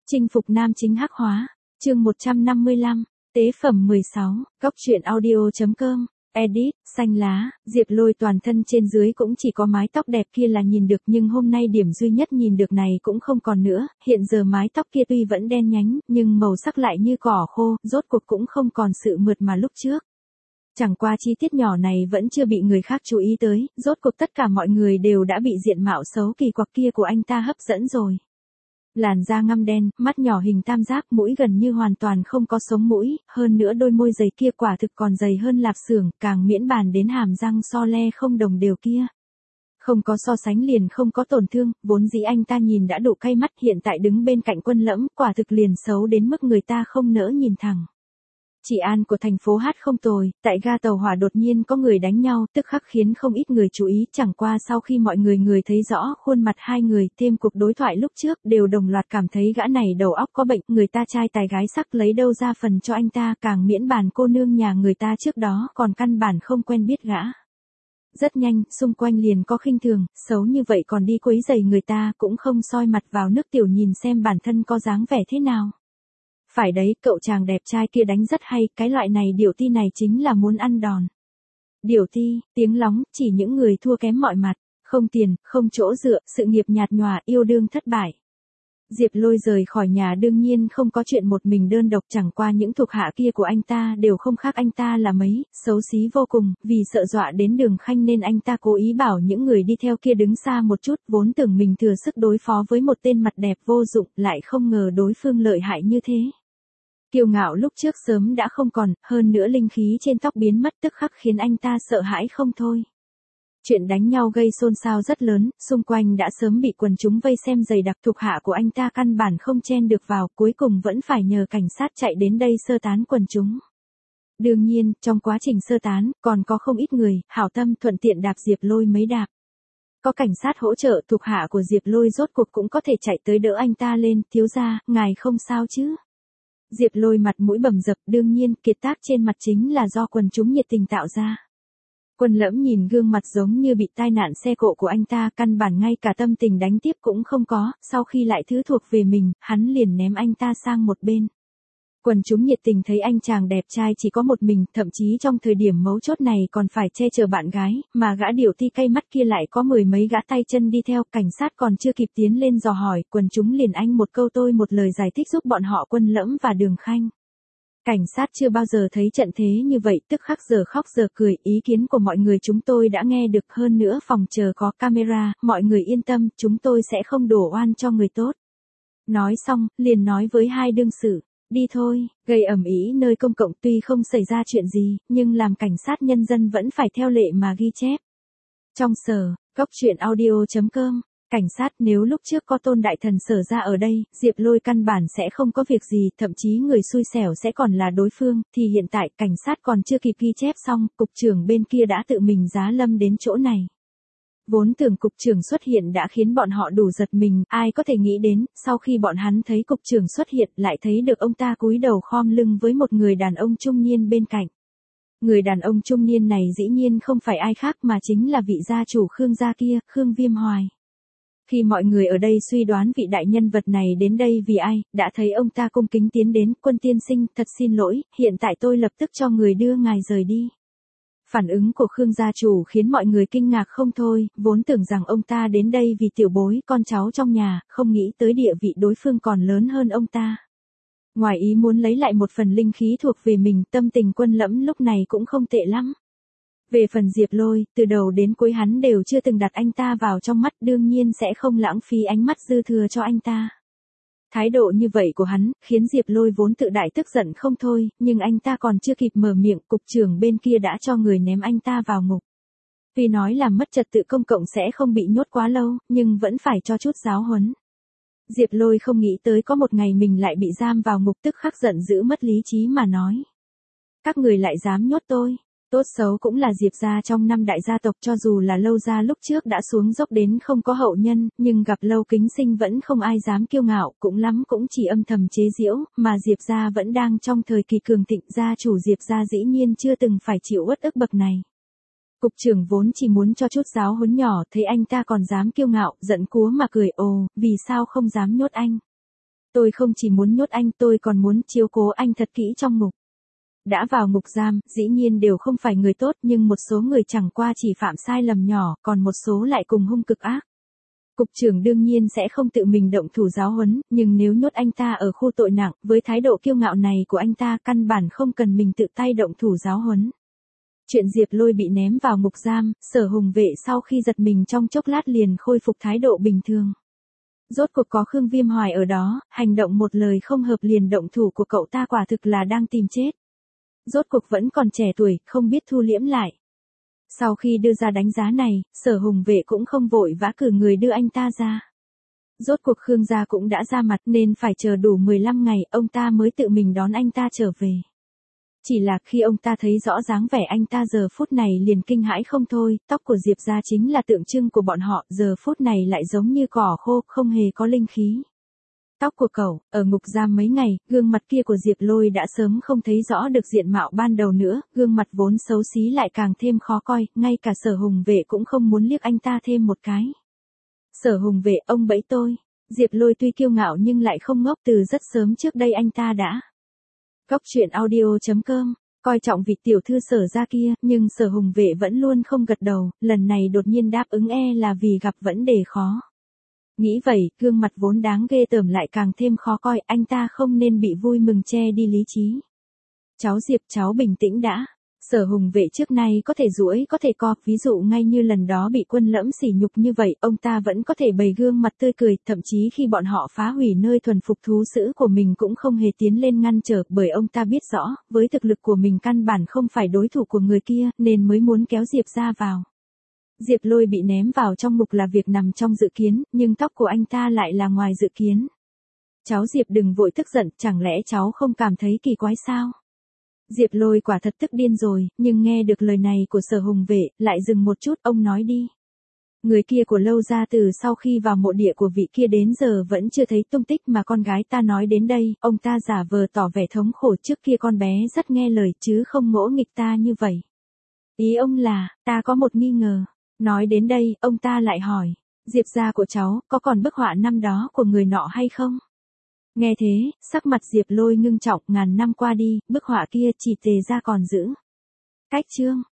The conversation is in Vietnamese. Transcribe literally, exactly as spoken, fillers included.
Chinh phục nam chính hắc hóa, chương một trăm năm mươi lăm, tế phẩm mười sáu, góc truyện audio.com, edit, xanh lá, Diệp Lôi toàn thân trên dưới cũng chỉ có mái tóc đẹp kia là nhìn được nhưng hôm nay điểm duy nhất nhìn được này cũng không còn nữa, hiện giờ mái tóc kia tuy vẫn đen nhánh, nhưng màu sắc lại như cỏ khô, rốt cuộc cũng không còn sự mượt mà lúc trước. Chẳng qua chi tiết nhỏ này vẫn chưa bị người khác chú ý tới, rốt cuộc tất cả mọi người đều đã bị diện mạo xấu kỳ quặc kia của anh ta hấp dẫn rồi. Làn da ngăm đen, mắt nhỏ hình tam giác, mũi gần như hoàn toàn không có sống mũi, hơn nữa đôi môi dày kia quả thực còn dày hơn lạp xưởng, càng miễn bàn đến hàm răng so le không đồng đều kia. Không có so sánh liền không có tổn thương, vốn dĩ anh ta nhìn đã đủ cay mắt, hiện tại đứng bên cạnh Quân Lẫm, quả thực liền xấu đến mức người ta không nỡ nhìn thẳng. Trị an của thành phố Hát không tồi, tại ga tàu hỏa đột nhiên có người đánh nhau, tức khắc khiến không ít người chú ý, chẳng qua sau khi mọi người người thấy rõ khuôn mặt hai người, thêm cuộc đối thoại lúc trước, đều đồng loạt cảm thấy gã này đầu óc có bệnh, người ta trai tài gái sắc lấy đâu ra phần cho anh ta, càng miễn bàn cô nương nhà người ta trước đó còn căn bản không quen biết gã. Rất nhanh, xung quanh liền có khinh thường, xấu như vậy còn đi quấy rầy người ta, cũng không soi mặt vào nước tiểu nhìn xem bản thân có dáng vẻ thế nào. Phải đấy, cậu chàng đẹp trai kia đánh rất hay, cái loại này điểu ti này chính là muốn ăn đòn. Điểu ti, tiếng lóng, chỉ những người thua kém mọi mặt, không tiền, không chỗ dựa, sự nghiệp nhạt nhòa, yêu đương thất bại. Diệp Lôi rời khỏi nhà đương nhiên không có chuyện một mình đơn độc, chẳng qua những thuộc hạ kia của anh ta đều không khác anh ta là mấy, xấu xí vô cùng, vì sợ dọa đến Đường Khanh nên anh ta cố ý bảo những người đi theo kia đứng xa một chút, vốn tưởng mình thừa sức đối phó với một tên mặt đẹp vô dụng, lại không ngờ đối phương lợi hại như thế. Kiêu ngạo lúc trước sớm đã không còn, hơn nữa linh khí trên tóc biến mất tức khắc khiến anh ta sợ hãi không thôi. Chuyện đánh nhau gây xôn xao rất lớn, xung quanh đã sớm bị quần chúng vây xem dày đặc, thuộc hạ của anh ta căn bản không chen được vào, cuối cùng vẫn phải nhờ cảnh sát chạy đến đây sơ tán quần chúng. Đương nhiên, trong quá trình sơ tán, còn có không ít người, hảo tâm thuận tiện đạp Diệp Lôi mấy đạp. Có cảnh sát hỗ trợ, thuộc hạ của Diệp Lôi rốt cuộc cũng có thể chạy tới đỡ anh ta lên, thiếu gia, ngài không sao chứ? Diệp Lôi mặt mũi bầm dập, đương nhiên, kiệt tác trên mặt chính là do quần chúng nhiệt tình tạo ra. Quân Lẫm nhìn gương mặt giống như bị tai nạn xe cộ của anh ta, căn bản ngay cả tâm tình đánh tiếp cũng không có, sau khi lại thứ thuộc về mình, hắn liền ném anh ta sang một bên. Quần chúng nhiệt tình thấy anh chàng đẹp trai chỉ có một mình, thậm chí trong thời điểm mấu chốt này còn phải che chở bạn gái, mà gã điểu ti cay mắt kia lại có mười mấy gã tay chân đi theo, cảnh sát còn chưa kịp tiến lên dò hỏi, quần chúng liền anh một câu tôi một lời giải thích giúp bọn họ Quân Lẫm và Đường Khanh. Cảnh sát chưa bao giờ thấy trận thế như vậy, tức khắc giờ khóc giờ cười, ý kiến của mọi người chúng tôi đã nghe được, hơn nữa phòng chờ có camera, mọi người yên tâm, chúng tôi sẽ không đổ oan cho người tốt. Nói xong, liền nói với hai đương sự. Đi thôi, gây ầm ĩ nơi công cộng tuy không xảy ra chuyện gì, nhưng làm cảnh sát nhân dân vẫn phải theo lệ mà ghi chép. Trong Sở, góc truyện audio.com, cảnh sát nếu lúc trước có Tôn Đại Thần Sở ra ở đây, Diệp Lôi căn bản sẽ không có việc gì, thậm chí người xui xẻo sẽ còn là đối phương, thì hiện tại cảnh sát còn chưa kịp ghi chép xong, cục trưởng bên kia đã tự mình giá lâm đến chỗ này. Vốn tưởng cục trưởng xuất hiện đã khiến bọn họ đủ giật mình, ai có thể nghĩ đến, sau khi bọn hắn thấy cục trưởng xuất hiện lại thấy được ông ta cúi đầu khom lưng với một người đàn ông trung niên bên cạnh. Người đàn ông trung niên này dĩ nhiên không phải ai khác mà chính là vị gia chủ Khương gia kia, Khương Viêm Hoài. Khi mọi người ở đây suy đoán vị đại nhân vật này đến đây vì ai, đã thấy ông ta cung kính tiến đến, Quân tiên sinh, thật xin lỗi, hiện tại tôi lập tức cho người đưa ngài rời đi. Phản ứng của Khương gia chủ khiến mọi người kinh ngạc không thôi, vốn tưởng rằng ông ta đến đây vì tiểu bối, con cháu trong nhà, không nghĩ tới địa vị đối phương còn lớn hơn ông ta. Ngoài ý muốn lấy lại một phần linh khí thuộc về mình, tâm tình Quân Lẫm lúc này cũng không tệ lắm. Về phần Diệp Lôi, từ đầu đến cuối hắn đều chưa từng đặt anh ta vào trong mắt, đương nhiên sẽ không lãng phí ánh mắt dư thừa cho anh ta. Thái độ như vậy của hắn, khiến Diệp Lôi vốn tự đại tức giận không thôi, nhưng anh ta còn chưa kịp mở miệng, cục trưởng bên kia đã cho người ném anh ta vào ngục. Tuy nói làm mất trật tự công cộng sẽ không bị nhốt quá lâu, nhưng vẫn phải cho chút giáo huấn. Diệp Lôi không nghĩ tới có một ngày mình lại bị giam vào ngục, tức khắc giận dữ mất lý trí mà nói. Các người lại dám nhốt tôi. Tốt xấu cũng là Diệp gia trong năm đại gia tộc, cho dù là Lâu gia lúc trước đã xuống dốc đến không có hậu nhân, nhưng gặp Lâu Kính Sinh vẫn không ai dám kiêu ngạo, cũng lắm cũng chỉ âm thầm chế giễu, mà Diệp gia vẫn đang trong thời kỳ cường thịnh, gia chủ Diệp gia dĩ nhiên chưa từng phải chịu uất ức bậc này. Cục trưởng vốn chỉ muốn cho chút giáo huấn nhỏ, thấy anh ta còn dám kiêu ngạo, giận cúa mà cười, ồ, vì sao không dám nhốt anh? Tôi không chỉ muốn nhốt anh, tôi còn muốn chiếu cố anh thật kỹ trong ngục. Đã vào ngục giam, dĩ nhiên đều không phải người tốt, nhưng một số người chẳng qua chỉ phạm sai lầm nhỏ, còn một số lại cùng hung cực ác. Cục trưởng đương nhiên sẽ không tự mình động thủ giáo huấn, nhưng nếu nhốt anh ta ở khu tội nặng, với thái độ kiêu ngạo này của anh ta, căn bản không cần mình tự tay động thủ giáo huấn. Chuyện Diệp Lôi bị ném vào ngục giam, Sở Hùng Vệ sau khi giật mình trong chốc lát liền khôi phục thái độ bình thường. Rốt cuộc có Khương Viêm Hoài ở đó, hành động một lời không hợp liền động thủ của cậu ta quả thực là đang tìm chết. Rốt cuộc vẫn còn trẻ tuổi, không biết thu liễm lại. Sau khi đưa ra đánh giá này, Sở Hùng Vệ cũng không vội vã cử người đưa anh ta ra. Rốt cuộc Khương gia cũng đã ra mặt nên phải chờ đủ mười lăm ngày, ông ta mới tự mình đón anh ta trở về. Chỉ là khi ông ta thấy rõ dáng vẻ anh ta giờ phút này liền kinh hãi không thôi, tóc của Diệp gia chính là tượng trưng của bọn họ, giờ phút này lại giống như cỏ khô, không hề có linh khí. Tóc của cậu, ở ngục giam mấy ngày, gương mặt kia của Diệp Lôi đã sớm không thấy rõ được diện mạo ban đầu nữa, gương mặt vốn xấu xí lại càng thêm khó coi, ngay cả Sở Hùng Vệ cũng không muốn liếc anh ta thêm một cái. Sở Hùng Vệ, ông bẫy tôi. Diệp Lôi tuy kiêu ngạo nhưng lại không ngốc, từ rất sớm trước đây anh ta đã. Góc truyện audio chấm com, coi trọng vị tiểu thư Sở gia kia, nhưng Sở Hùng Vệ vẫn luôn không gật đầu, lần này đột nhiên đáp ứng e là vì gặp vấn đề khó. Nghĩ vậy, gương mặt vốn đáng ghê tởm lại càng thêm khó coi, anh ta không nên bị vui mừng che đi lý trí. Cháu Diệp, cháu bình tĩnh đã. Sở Hùng Vệ trước nay có thể duỗi có thể co, ví dụ ngay như lần đó bị Quân Lẫm sỉ nhục như vậy, ông ta vẫn có thể bày gương mặt tươi cười, thậm chí khi bọn họ phá hủy nơi thuần phục thú sữ của mình cũng không hề tiến lên ngăn trở, bởi ông ta biết rõ, với thực lực của mình căn bản không phải đối thủ của người kia, nên mới muốn kéo Diệp ra vào. Diệp Lôi bị ném vào trong ngục là việc nằm trong dự kiến, nhưng tóc của anh ta lại là ngoài dự kiến. Cháu Diệp đừng vội tức giận, chẳng lẽ cháu không cảm thấy kỳ quái sao? Diệp Lôi quả thật tức điên rồi, nhưng nghe được lời này của Sở Hùng Vệ, lại dừng một chút, ông nói đi. Người kia của Lâu gia từ sau khi vào mộ địa của vị kia đến giờ vẫn chưa thấy tung tích, mà con gái ta nói đến đây, ông ta giả vờ tỏ vẻ thống khổ, trước kia con bé rất nghe lời chứ không ngỗ nghịch ta như vậy. Ý ông là, ta có một nghi ngờ. Nói đến đây, ông ta lại hỏi, Diệp gia của cháu, có còn bức họa năm đó của người nọ hay không? Nghe thế, sắc mặt Diệp Lôi ngưng trọng, ngàn năm qua đi, bức họa kia chỉ Tề gia còn giữ. Cách chương.